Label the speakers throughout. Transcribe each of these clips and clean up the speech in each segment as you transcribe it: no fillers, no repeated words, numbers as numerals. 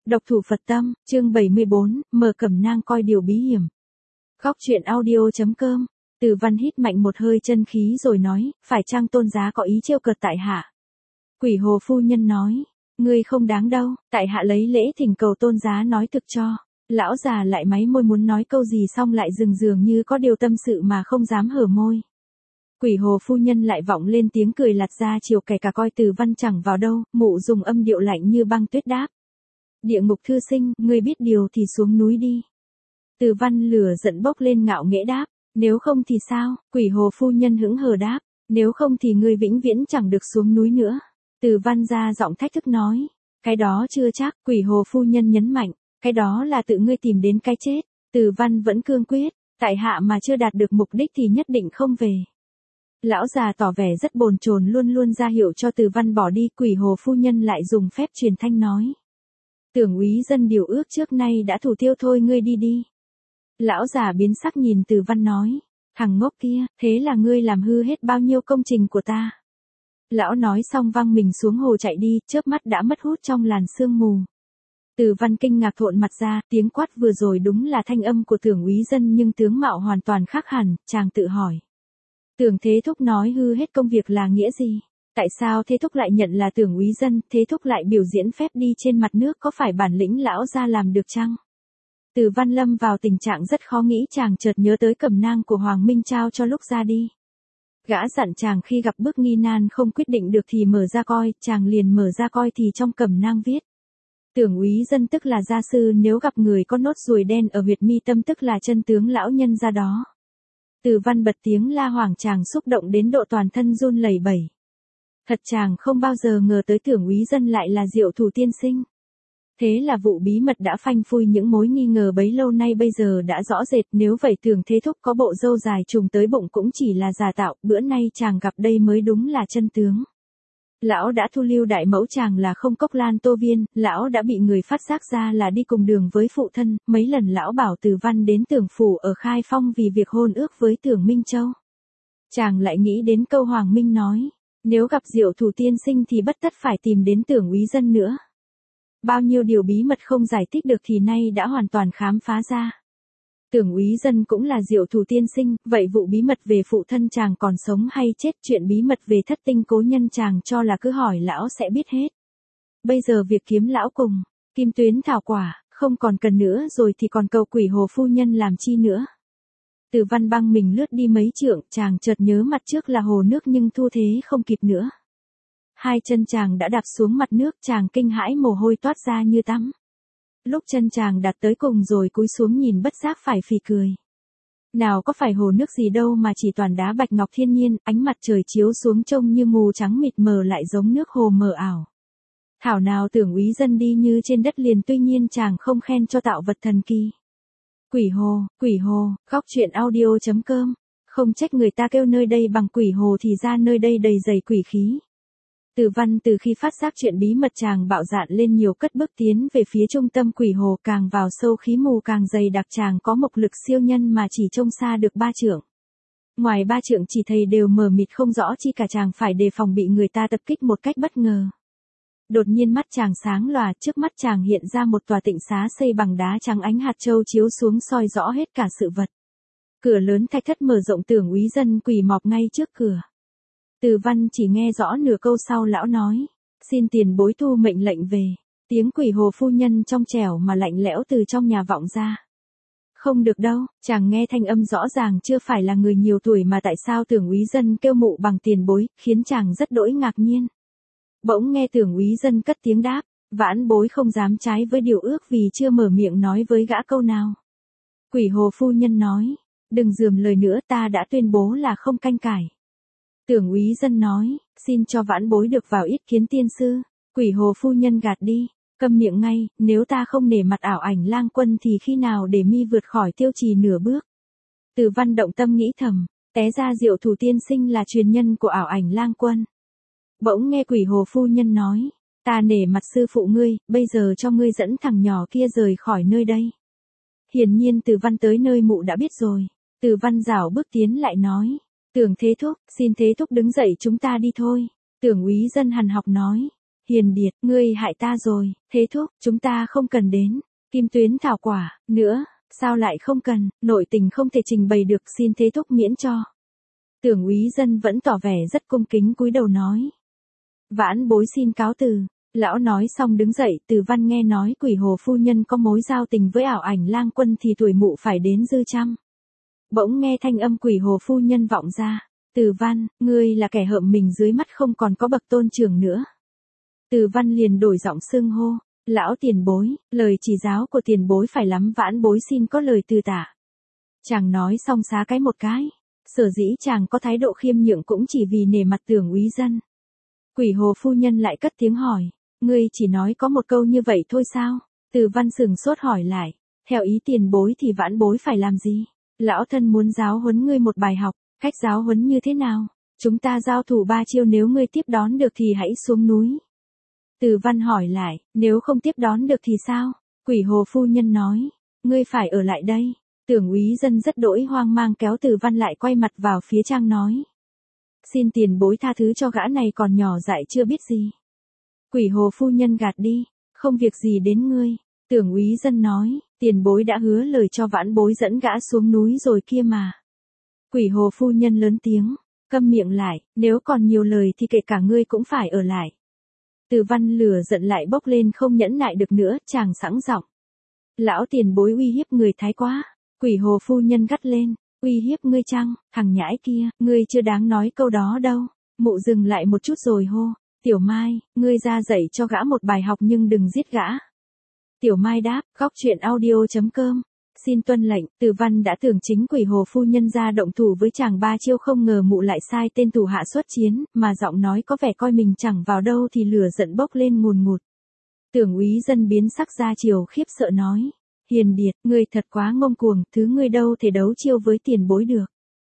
Speaker 1: Độc thủ Phật tâm, chương 74, mở cẩm nang coi điều bí hiểm. Góc truyện audio.com. Từ Văn hít mạnh một hơi chân khí rồi nói, phải chăng tôn giá có ý trêu cợt tại hạ? Quỷ Hồ phu nhân nói, ngươi không đáng đâu, tại hạ lấy lễ thỉnh cầu tôn giá nói thực cho. Lão già lại máy môi muốn nói câu gì xong lại dường như có điều tâm sự mà không dám hở môi. Quỷ Hồ phu nhân lại vọng lên tiếng cười lạt ra chiều kẻ cả coi Từ Văn chẳng vào đâu, mụ dùng âm điệu lạnh như băng tuyết đáp. Địa ngục thư sinh, ngươi biết điều thì xuống núi đi. Từ Văn lửa giận bốc lên ngạo nghễ đáp, nếu không thì sao? Quỷ Hồ phu nhân hững hờ đáp, nếu không thì ngươi vĩnh viễn chẳng được xuống núi nữa. Từ Văn ra giọng thách thức nói, cái đó chưa chắc. Quỷ Hồ phu nhân nhấn mạnh, cái đó là tự ngươi tìm đến cái chết. Từ Văn vẫn cương quyết, tại hạ mà chưa đạt được mục đích thì nhất định không về. Lão già tỏ vẻ rất bồn chồn luôn luôn ra hiệu cho Từ Văn bỏ đi. Quỷ Hồ phu nhân lại dùng phép truyền thanh nói, tưởng úy dân điều ước trước nay đã thủ tiêu thôi, ngươi đi đi. Lão già biến sắc nhìn Từ Văn nói, thằng ngốc kia, thế là ngươi làm hư hết bao nhiêu công trình của ta. Lão nói xong văng mình xuống hồ chạy đi, chớp mắt đã mất hút trong làn sương mù. Từ Văn kinh ngạc thộn mặt ra, tiếng quát vừa rồi đúng là thanh âm của tưởng úy dân nhưng tướng mạo hoàn toàn khác hẳn. Chàng tự hỏi, Tưởng Thế Thúc nói hư hết công việc là nghĩa gì? Tại sao Thế Thúc lại nhận là tưởng úy dân? Thế Thúc lại biểu diễn phép đi trên mặt nước, có phải bản lĩnh lão ra làm được chăng? Từ Văn lâm vào tình trạng rất khó nghĩ. Chàng chợt nhớ tới cẩm nang của Hoàng Minh trao cho lúc ra đi. Gã dặn chàng khi gặp bước nghi nan không quyết định được thì mở ra coi. Chàng liền mở ra coi thì trong cẩm nang viết, tưởng úy dân tức là gia sư, nếu gặp người có nốt ruồi đen ở huyệt mi tâm tức là chân tướng lão nhân ra đó. Từ Văn bật tiếng la hoảng, chàng xúc động đến độ toàn thân run lẩy bẩy. Thật chàng không bao giờ ngờ tới tưởng úy dân lại là Diệu Thủ tiên sinh. Thế là vụ bí mật đã phanh phui những mối nghi ngờ bấy lâu nay bây giờ đã rõ rệt. Nếu vậy Tưởng Thế Thúc có bộ râu dài trùng tới bụng cũng chỉ là giả tạo, bữa nay chàng gặp đây mới đúng là chân tướng. Lão đã thu lưu đại mẫu chàng là không Cốc Lan Tô Viên, lão đã bị người phát giác ra là đi cùng đường với phụ thân, mấy lần lão bảo Từ Văn đến Tưởng phủ ở Khai Phong vì việc hôn ước với Tưởng Minh Châu. Chàng lại nghĩ đến câu Hoàng Minh nói, nếu gặp Diệu Thủ tiên sinh thì bất tất phải tìm đến tưởng úy dân nữa. Bao nhiêu điều bí mật không giải thích được thì nay đã hoàn toàn khám phá ra. Tưởng úy dân cũng là Diệu Thủ tiên sinh, vậy vụ bí mật về phụ thân chàng còn sống hay chết, chuyện bí mật về thất tinh cố nhân chàng cho là cứ hỏi lão sẽ biết hết. Bây giờ việc kiếm lão cùng kim tuyến thảo quả không còn cần nữa rồi thì còn cầu Quỷ Hồ phu nhân làm chi nữa. Từ Văn băng mình lướt đi mấy trượng, chàng chợt nhớ mặt trước là hồ nước nhưng thu thế không kịp nữa. Hai chân chàng đã đạp xuống mặt nước, chàng kinh hãi mồ hôi toát ra như tắm. Lúc chân chàng đặt tới cùng rồi cúi xuống nhìn bất giác phải phì cười. Nào có phải hồ nước gì đâu mà chỉ toàn đá bạch ngọc thiên nhiên, ánh mặt trời chiếu xuống trông như mù trắng mịt mờ lại giống nước hồ mờ ảo. Thảo nào tưởng úy dân đi như trên đất liền, tuy nhiên chàng không khen cho tạo vật thần kỳ. Quỷ hồ, góc truyện audio.com. Không trách người ta kêu nơi đây bằng quỷ hồ thì ra nơi đây đầy dày quỷ khí. Từ Văn từ khi phát giác chuyện bí mật chàng bạo dạn lên nhiều, cất bước tiến về phía trung tâm quỷ hồ, càng vào sâu khí mù càng dày đặc. Chàng có mộc lực siêu nhân mà chỉ trông xa được 3 trượng. Ngoài 3 trượng chỉ thấy đều mờ mịt không rõ chi cả, chàng phải đề phòng bị người ta tập kích một cách bất ngờ. Đột nhiên mắt chàng sáng lòa, trước mắt chàng hiện ra một tòa tịnh xá xây bằng đá trắng, ánh hạt châu chiếu xuống soi rõ hết cả sự vật. Cửa lớn thạch thất mở rộng, tưởng úy dân quỳ mọp ngay trước cửa. Từ Văn chỉ nghe rõ nửa câu sau lão nói, xin tiền bối thu mệnh lệnh về. Tiếng Quỷ Hồ phu nhân trong trẻo mà lạnh lẽo từ trong nhà vọng ra. Không được đâu, chàng nghe thanh âm rõ ràng chưa phải là người nhiều tuổi mà tại sao tưởng úy dân kêu mụ bằng tiền bối, khiến chàng rất đỗi ngạc nhiên. Bỗng nghe tưởng úy dân cất tiếng đáp, vãn bối không dám trái với điều ước vì chưa mở miệng nói với gã câu nào. Quỷ Hồ phu nhân nói, đừng dườm lời nữa, ta đã tuyên bố là không canh cải. Tưởng úy dân nói, xin cho vãn bối được vào ít kiến tiên sư. Quỷ Hồ phu nhân gạt đi, câm miệng ngay, nếu ta không nể mặt Ảo Ảnh Lang Quân thì khi nào để mi vượt khỏi Tiêu Trì nửa bước. Từ Văn động tâm nghĩ thầm, té ra Diệu Thủ tiên sinh là truyền nhân của Ảo Ảnh Lang Quân. Bỗng nghe Quỷ Hồ phu nhân nói, ta nể mặt sư phụ ngươi, bây giờ cho ngươi dẫn thằng nhỏ kia rời khỏi nơi đây. Hiển nhiên Từ Văn tới nơi mụ đã biết rồi. Từ Văn rảo bước tiến lại nói, Tưởng Thế Thúc, xin Thế Thúc đứng dậy chúng ta đi thôi. Tưởng úy dân hằn học nói, Hiền Điệt, ngươi hại ta rồi, Thế Thúc, chúng ta không cần đến. Kim tuyến thảo quả, nữa, sao lại không cần, nội tình không thể trình bày được, xin Thế Thúc miễn cho. Tưởng úy dân vẫn tỏ vẻ rất cung kính cúi đầu nói. Vãn bối xin cáo từ. Lão nói xong đứng dậy, Từ Văn nghe nói Quỷ Hồ phu nhân có mối giao tình với Ảo Ảnh Lang Quân thì tuổi mụ phải đến dư trăm. Bỗng nghe thanh âm Quỷ Hồ phu nhân vọng ra. Từ Văn, ngươi là kẻ hợm mình dưới mắt không còn có bậc tôn trưởng nữa. Từ Văn liền đổi giọng xưng hô. Lão tiền bối, lời chỉ giáo của tiền bối phải lắm, vãn bối xin có lời từ tả. Chàng nói xong xá cái một cái. Sở dĩ chàng có thái độ khiêm nhượng cũng chỉ vì nể mặt Tưởng úy dân. Quỷ Hồ phu nhân lại cất tiếng hỏi. Ngươi chỉ nói có một câu như vậy thôi sao? Từ Văn sừng sốt hỏi lại. Theo ý tiền bối thì vãn bối phải làm gì? Lão thân muốn giáo huấn ngươi một bài học. Cách giáo huấn như thế nào? Chúng ta giao thủ 3 chiêu, nếu ngươi tiếp đón được thì hãy xuống núi. Từ Văn hỏi lại, nếu không tiếp đón được thì sao? Quỷ Hồ phu nhân nói, ngươi phải ở lại đây. Tưởng úy dân rất đỗi hoang mang kéo Từ Văn lại, quay mặt vào phía Trang nói. Xin tiền bối tha thứ cho gã này còn nhỏ dại chưa biết gì. Quỷ Hồ phu nhân gạt đi, không việc gì đến ngươi. Tưởng úy dân nói, tiền bối đã hứa lời cho vãn bối dẫn gã xuống núi rồi kia mà. Quỷ Hồ phu nhân lớn tiếng, câm miệng lại, nếu còn nhiều lời thì kể cả ngươi cũng phải ở lại. Từ Văn lửa giận lại bốc lên, không nhẫn nại được nữa, chàng sẵn giọng. Lão tiền bối uy hiếp người thái quá. Quỷ Hồ phu nhân gắt lên, uy hiếp ngươi chăng, thằng nhãi kia, ngươi chưa đáng nói câu đó đâu. Mụ dừng lại một chút rồi hô, Tiểu Mai, ngươi ra dạy cho gã một bài học nhưng đừng giết gã. Tiểu Mai đáp, góc truyện audio.com. Xin tuân lệnh. Từ Văn đã tưởng chính Quỷ Hồ phu nhân ra động thủ với chàng 3 chiêu, không ngờ mụ lại sai tên thủ hạ xuất chiến, mà giọng nói có vẻ coi mình chẳng vào đâu thì lửa giận bốc lên ngùn ngụt. Tưởng úy dân biến sắc ra chiều, khiếp sợ nói. Hiền Điệt, ngươi thật quá ngông cuồng, thứ ngươi đâu thể đấu chiêu với tiền bối được.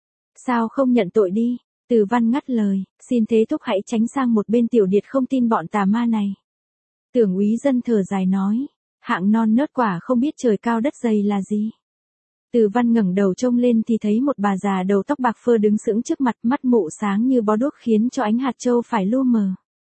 Speaker 1: Sao không nhận tội đi? Từ Văn ngắt lời, xin Thế Thúc hãy tránh sang một bên, Tiểu Điệt không tin bọn tà ma này. Tưởng úy dân thở dài nói. Hạng non nớt quả không biết trời cao đất dày là gì. Từ Văn ngẩng đầu trông lên thì thấy một bà già đầu tóc bạc phơ đứng sững trước mặt, mắt mụ sáng như bó đuốc khiến cho ánh hạt châu phải lu mờ.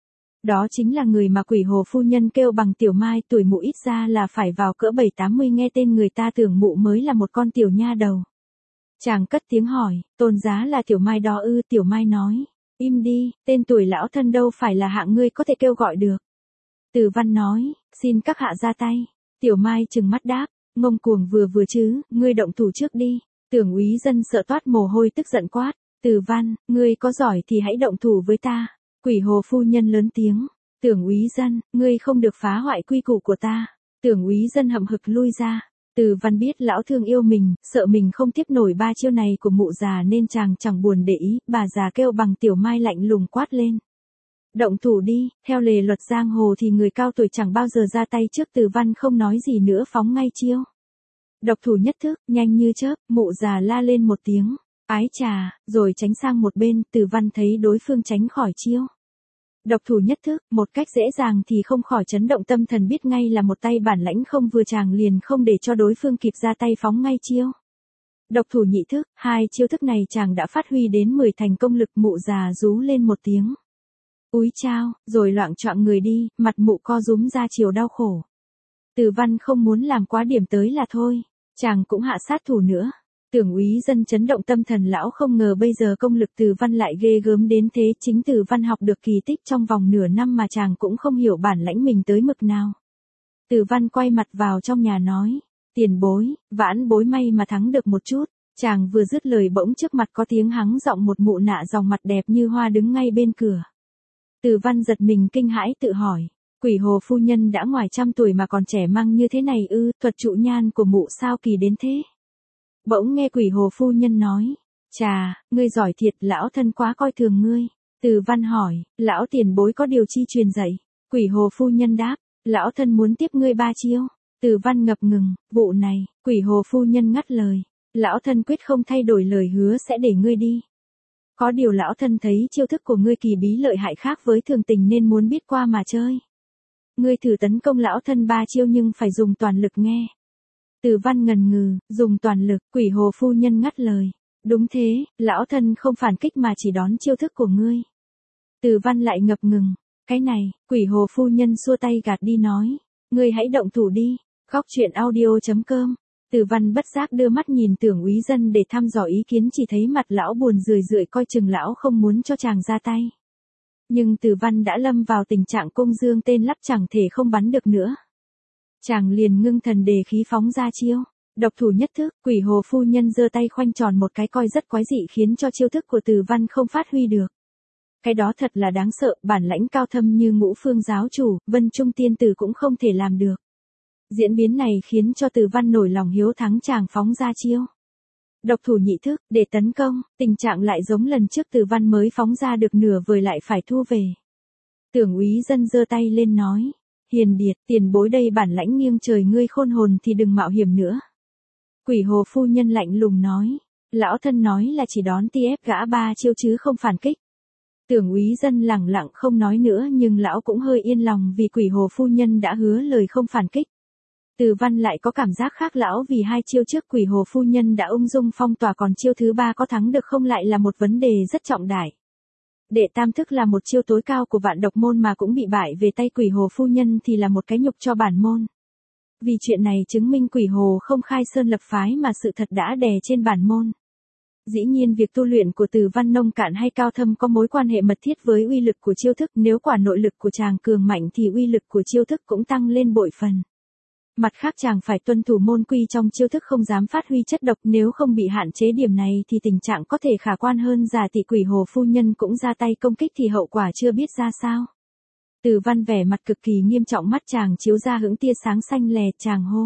Speaker 1: Đó chính là người mà Quỷ Hồ phu nhân kêu bằng Tiểu Mai, tuổi mụ ít ra là phải vào cỡ 7-80, nghe tên người ta tưởng mụ mới là một con tiểu nha đầu. Chàng cất tiếng hỏi, tôn giá là Tiểu Mai đó ư? Tiểu Mai nói, im đi, tên tuổi lão thân đâu phải là hạng ngươi có thể kêu gọi được. Từ Văn nói, xin các hạ ra tay. Tiểu Mai trừng mắt đáp, ngông cuồng vừa chứ, ngươi động thủ trước đi. Tưởng úy dân sợ toát mồ hôi, tức giận quát. Từ Văn, ngươi có giỏi thì hãy động thủ với ta. Quỷ Hồ phu nhân lớn tiếng. Tưởng úy dân, ngươi không được phá hoại quy củ của ta. Tưởng úy dân hậm hực lui ra. Từ Văn biết lão thương yêu mình, sợ mình không tiếp nổi 3 chiêu này của mụ già nên chàng chẳng buồn để ý. Bà già kêu bằng Tiểu Mai lạnh lùng quát lên. Động thủ đi, theo lề luật giang hồ thì người cao tuổi chẳng bao giờ ra tay trước. Từ Văn không nói gì nữa, phóng ngay chiêu. Độc thủ nhất thức, nhanh như chớp, mụ già la lên một tiếng, ái chà, rồi tránh sang một bên. Từ Văn thấy đối phương tránh khỏi chiêu. Độc thủ nhất thức, một cách dễ dàng thì không khỏi chấn động tâm thần, biết ngay là một tay bản lãnh không vừa, chàng liền không để cho đối phương kịp ra tay, phóng ngay chiêu. Độc thủ nhị thức, 2 chiêu thức này chàng đã phát huy đến 10 thành công lực. Mụ già rú lên một tiếng. Úi chao, rồi loạng choạng người đi, mặt mụ co rúm ra chiều đau khổ. Từ Văn không muốn làm quá điểm tới là thôi, chàng cũng hạ sát thủ nữa. Tưởng úy dân chấn động tâm thần, lão không ngờ bây giờ công lực Từ Văn lại ghê gớm đến thế. Chính Từ Văn học được kỳ tích trong vòng nửa năm mà chàng cũng không hiểu bản lãnh mình tới mực nào. Từ Văn quay mặt vào trong nhà nói, tiền bối, vãn bối may mà thắng được một chút. Chàng vừa dứt lời bỗng trước mặt có tiếng hắng giọng một mụ nạ dòng mặt đẹp như hoa đứng ngay bên cửa. Từ Văn giật mình kinh hãi tự hỏi, Quỷ Hồ phu nhân đã ngoài trăm tuổi mà còn trẻ măng như thế này ư? Thuật trụ nhan của mụ sao kỳ đến thế? Bỗng nghe Quỷ Hồ phu nhân nói, chà, ngươi giỏi thiệt, lão thân quá coi thường ngươi. Từ Văn hỏi, lão tiền bối có điều chi truyền dạy? Quỷ Hồ phu nhân đáp, lão thân muốn tiếp ngươi 3 chiêu. Từ Văn ngập ngừng, vụ này. Quỷ Hồ phu nhân ngắt lời, lão thân quyết không thay đổi lời hứa sẽ để ngươi đi. Có điều lão thân thấy chiêu thức của ngươi kỳ bí lợi hại, khác với thường tình nên muốn biết qua mà chơi. Ngươi thử tấn công lão thân 3 chiêu nhưng phải dùng toàn lực nghe. Từ Văn ngần ngừ, dùng toàn lực. Quỷ Hồ phu nhân ngắt lời, đúng thế, lão thân không phản kích mà chỉ đón chiêu thức của ngươi. Từ Văn lại ngập ngừng, Cái này, Quỷ Hồ phu nhân xua tay gạt đi nói. Ngươi hãy động thủ đi. Góc chuyện audio.com. Từ Văn bất giác đưa mắt nhìn Tưởng Úy Dân để thăm dò ý kiến, chỉ thấy mặt lão buồn rười rượi, coi chừng lão không muốn cho chàng ra tay. Nhưng Từ Văn đã lâm vào tình trạng cung dương tên lắp, chẳng thể không bắn được nữa. Chàng liền ngưng thần đề khí phóng ra chiêu. Độc thủ nhất thức, Quỷ Hồ phu nhân giơ tay khoanh tròn một cái coi rất quái dị, khiến cho chiêu thức của Từ Văn không phát huy được. Cái đó thật là đáng sợ, bản lãnh cao thâm như Ngũ Phương giáo chủ, Vân Trung tiên tử cũng không thể làm được. Diễn biến này khiến cho Từ Văn nổi lòng hiếu thắng, chàng phóng ra chiêu. Độc thủ nhị thức, để tấn công, tình trạng lại giống lần trước, Từ Văn mới phóng ra được nửa vời lại phải thu về. Tưởng Úy Dân giơ tay lên nói. Hiền Điệt, tiền bối đây bản lãnh nghiêng trời, ngươi khôn hồn thì đừng mạo hiểm nữa. Quỷ Hồ phu nhân lạnh lùng nói. Lão thân nói là chỉ đón ti ép gã 3 chiêu chứ không phản kích. Tưởng Úy Dân lẳng lặng không nói nữa, nhưng lão cũng hơi yên lòng vì Quỷ Hồ phu nhân đã hứa lời không phản kích. Từ Văn lại có cảm giác khác, lão vì 2 chiêu trước Quỷ Hồ phu nhân đã ung dung phong tỏa, còn chiêu thứ 3 có thắng được không lại là một vấn đề rất trọng đại. Đệ tam thức là một chiêu tối cao của Vạn Độc môn mà cũng bị bại về tay Quỷ Hồ phu nhân thì là một cái nhục cho bản môn. Vì chuyện này chứng minh Quỷ Hồ không khai sơn lập phái mà sự thật đã đè trên bản môn. Dĩ nhiên việc tu luyện của Từ Văn nông cạn hay cao thâm có mối quan hệ mật thiết với uy lực của chiêu thức, nếu quả nội lực của chàng cường mạnh thì uy lực của chiêu thức cũng tăng lên bội phần. Mặt khác chàng phải tuân thủ môn quy trong chiêu thức, không dám phát huy chất độc, nếu không bị hạn chế điểm này thì tình trạng có thể khả quan hơn. Giả tỷ Quỷ Hồ phu nhân cũng ra tay công kích thì hậu quả chưa biết ra sao. Từ Văn vẻ mặt cực kỳ nghiêm trọng, mắt chàng chiếu ra hững tia sáng xanh lè, chàng hô.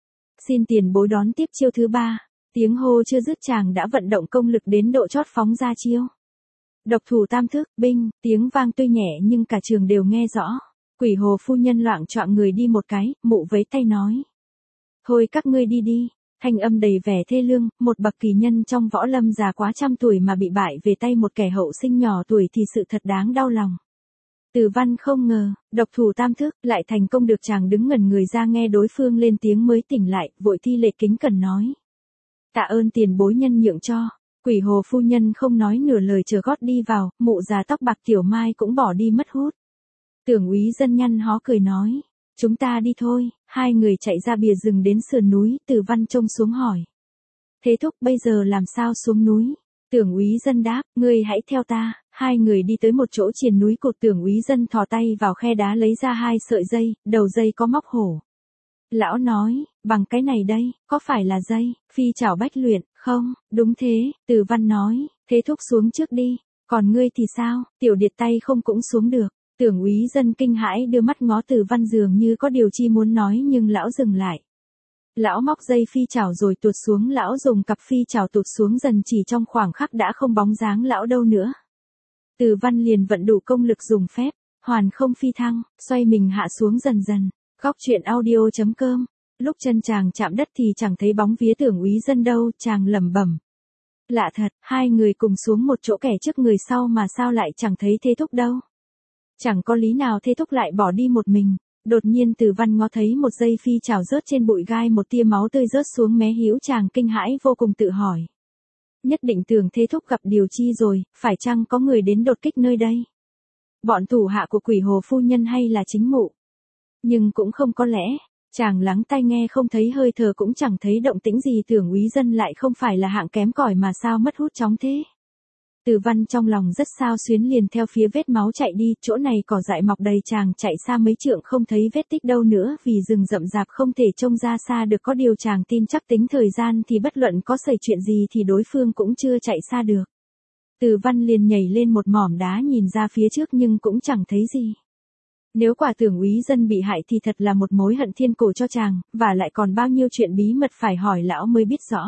Speaker 1: Xin tiền bối đón tiếp chiêu thứ 3. Tiếng hô chưa dứt, chàng đã vận động công lực đến độ chót phóng ra chiêu. Độc thủ tam thức, binh, tiếng vang tuy nhẹ nhưng cả trường đều nghe rõ. Quỷ Hồ phu nhân loạng choạng người đi một cái, mụ vấy tay nói. Thôi các ngươi đi đi. Thanh âm đầy vẻ thê lương, một bậc kỳ nhân trong võ lâm già quá trăm tuổi mà bị bại về tay một kẻ hậu sinh nhỏ tuổi thì sự thật đáng đau lòng. Từ Văn không ngờ, độc thủ tam thức lại thành công được, chàng đứng ngẩn người ra nghe đối phương lên tiếng mới tỉnh lại, vội thi lễ kính cẩn nói. Tạ ơn tiền bối nhân nhượng cho. Quỷ Hồ phu nhân không nói nửa lời chờ gót đi vào, mụ già tóc bạc Tiểu Mai cũng bỏ đi mất hút. Tưởng Úy Dân nhăn hó cười nói. Chúng ta đi thôi. Hai người chạy ra bìa rừng đến sườn núi, Từ Văn trông xuống hỏi. Thế thúc bây giờ làm sao xuống núi? Tưởng Úy Dân đáp, ngươi hãy theo ta. Hai người đi tới một chỗ triền núi cột, Tưởng Úy Dân thò tay vào khe đá lấy ra 2 sợi dây, đầu dây có móc hổ. Lão nói, bằng cái này đây, có phải là dây phi chảo bách luyện, không? Đúng thế, Từ Văn nói, thế thúc xuống trước đi, còn ngươi thì sao? Tiểu Điệt tay không cũng xuống được. Tưởng Úy Dân kinh hãi đưa mắt ngó Từ Văn, dường như có điều chi muốn nói nhưng lão dừng lại. Lão móc dây phi chảo rồi tuột xuống, lão dùng cặp phi chảo tụt xuống dần, chỉ trong khoảng khắc đã không bóng dáng lão đâu nữa. Từ Văn liền vận đủ công lực dùng phép hoàn không phi thăng, xoay mình hạ xuống dần dần. Góc chuyện audio.com. Lúc chân chàng chạm đất thì chẳng thấy bóng vía Tưởng Úy Dân đâu, chàng lẩm bẩm. Lạ thật, hai người cùng xuống một chỗ, kẻ trước người sau mà sao lại chẳng thấy Thế thúc đâu. Chẳng có lý nào Thế thúc lại bỏ đi một mình. Đột nhiên Từ Văn ngó thấy một dây phi chảo rớt trên bụi gai, một tia máu tươi rớt xuống mé hữu, chàng kinh hãi vô cùng tự hỏi. Nhất định Tưởng Thế thúc gặp điều chi rồi, phải chăng có người đến đột kích nơi đây? Bọn thủ hạ của Quỷ Hồ phu nhân hay là chính mụ? Nhưng cũng không có lẽ, chàng lắng tai nghe không thấy hơi thở, cũng chẳng thấy động tĩnh gì. Tưởng Úy Dân lại không phải là hạng kém cỏi mà sao mất hút chóng thế? Từ Văn trong lòng rất xao xuyến, liền theo phía vết máu chạy đi, chỗ này cỏ dại mọc đầy, chàng chạy xa mấy trượng không thấy vết tích đâu nữa, vì rừng rậm rạp không thể trông ra xa được, có điều chàng tin chắc tính thời gian thì bất luận có xảy chuyện gì thì đối phương cũng chưa chạy xa được. Từ Văn liền nhảy lên một mỏm đá nhìn ra phía trước nhưng cũng chẳng thấy gì. Nếu quả Tưởng Úy Dân bị hại thì thật là một mối hận thiên cổ cho chàng, và lại còn bao nhiêu chuyện bí mật phải hỏi lão mới biết rõ.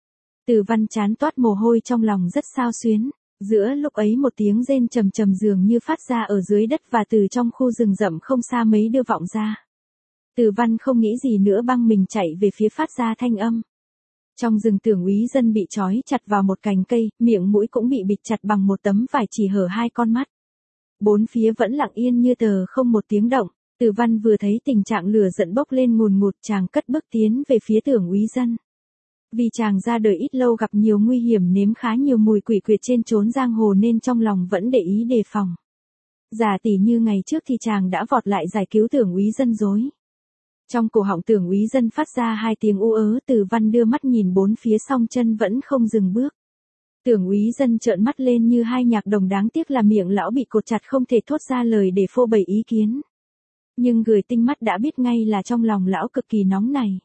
Speaker 1: Từ Văn chán toát mồ hôi, trong lòng rất xao xuyến. Giữa lúc ấy một tiếng rên trầm trầm dường như phát ra ở dưới đất và từ trong khu rừng rậm không xa mấy đưa vọng ra. Từ Văn không nghĩ gì nữa, băng mình chạy về phía phát ra thanh âm. Trong rừng Tưởng Úy Dân bị trói chặt vào một cành cây, miệng mũi cũng bị bịt chặt bằng một tấm vải chỉ hở 2 con mắt. Bốn phía vẫn lặng yên như tờ, không một tiếng động. Từ Văn vừa thấy tình trạng lửa giận bốc lên ngùn ngụt, chàng cất bước tiến về phía Tưởng Úy Dân. Vì chàng ra đời ít lâu, gặp nhiều nguy hiểm, nếm khá nhiều mùi quỷ quyệt trên chốn giang hồ nên trong lòng vẫn để ý đề phòng. Giả tỷ như ngày trước thì chàng đã vọt lại giải cứu Tưởng úy dân rồi. Trong cổ họng Tưởng úy dân phát ra hai tiếng u ớ, Từ Văn đưa mắt nhìn bốn phía song chân vẫn không dừng bước. Tưởng úy dân trợn mắt lên như hai nhạc đồng, đáng tiếc là miệng lão bị cột chặt không thể thốt ra lời để phô bày ý kiến. Nhưng người tinh mắt đã biết ngay là trong lòng lão cực kỳ nóng này.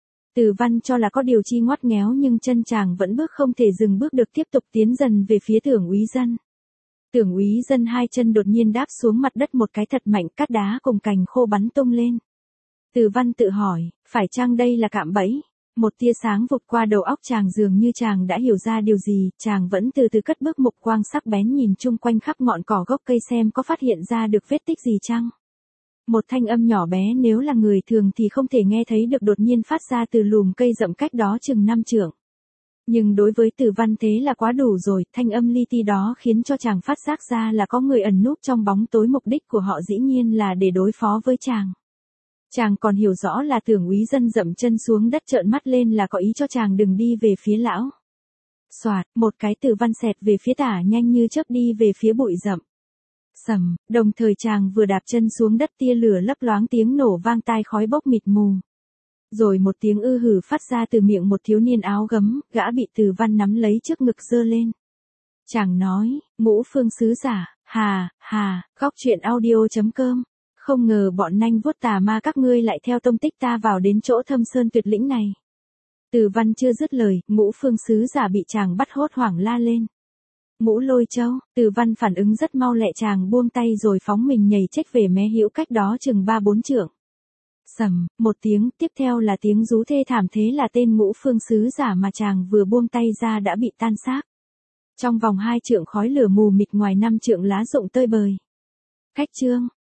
Speaker 1: Từ Văn cho là có điều chi ngoắt ngéo nhưng chân chàng vẫn bước không thể dừng bước được, tiếp tục tiến dần về phía Tưởng úy dân. Tưởng úy dân hai chân đột nhiên đáp xuống mặt đất một cái thật mạnh, cát đá cùng cành khô bắn tung lên. Từ Văn tự hỏi, phải chăng đây là cạm bẫy? Một tia sáng vụt qua đầu óc chàng, dường như chàng đã hiểu ra điều gì, chàng vẫn từ từ cất bước, mục quang sắc bén nhìn chung quanh khắp ngọn cỏ gốc cây xem có phát hiện ra được vết tích gì chăng. Một thanh âm nhỏ bé nếu là người thường thì không thể nghe thấy được đột nhiên phát ra từ lùm cây rậm cách đó chừng 5 trượng. Nhưng đối với Từ Văn thế là quá đủ rồi, thanh âm li ti đó khiến cho chàng phát giác ra là có người ẩn núp trong bóng tối, mục đích của họ dĩ nhiên là để đối phó với chàng. Chàng còn hiểu rõ là Tưởng úy dân dậm chân xuống đất trợn mắt lên là có ý cho chàng đừng đi về phía lão. Soạt, một cái Từ Văn xẹt về phía tả nhanh như chớp đi về phía bụi rậm. Sầm, đồng thời chàng vừa đạp chân xuống đất, tia lửa lấp loáng, tiếng nổ vang tai, khói bốc mịt mù. Rồi một tiếng ư hử phát ra từ miệng một thiếu niên áo gấm, gã bị Từ Văn nắm lấy trước ngực giơ lên. Chàng nói, Ngũ Phương sứ giả, hà, Góc truyện audio.com. Không ngờ bọn nanh vuốt tà ma các ngươi lại theo tông tích ta vào đến chỗ thâm sơn tuyệt lĩnh này. Từ Văn chưa dứt lời, Ngũ Phương sứ giả bị chàng bắt hốt hoảng la lên. Ngũ Lôi Châu, Từ Văn phản ứng rất mau lẹ, chàng buông tay rồi phóng mình nhảy chếch về mé hữu cách đó chừng 3-4 trượng. Sầm, một tiếng, tiếp theo là tiếng rú thê thảm, thế là tên Ngũ Phương sứ giả mà chàng vừa buông tay ra đã bị tan xác. Trong vòng 2 trượng khói lửa mù mịt, ngoài 5 trượng lá rụng tơi bời. Khách trương,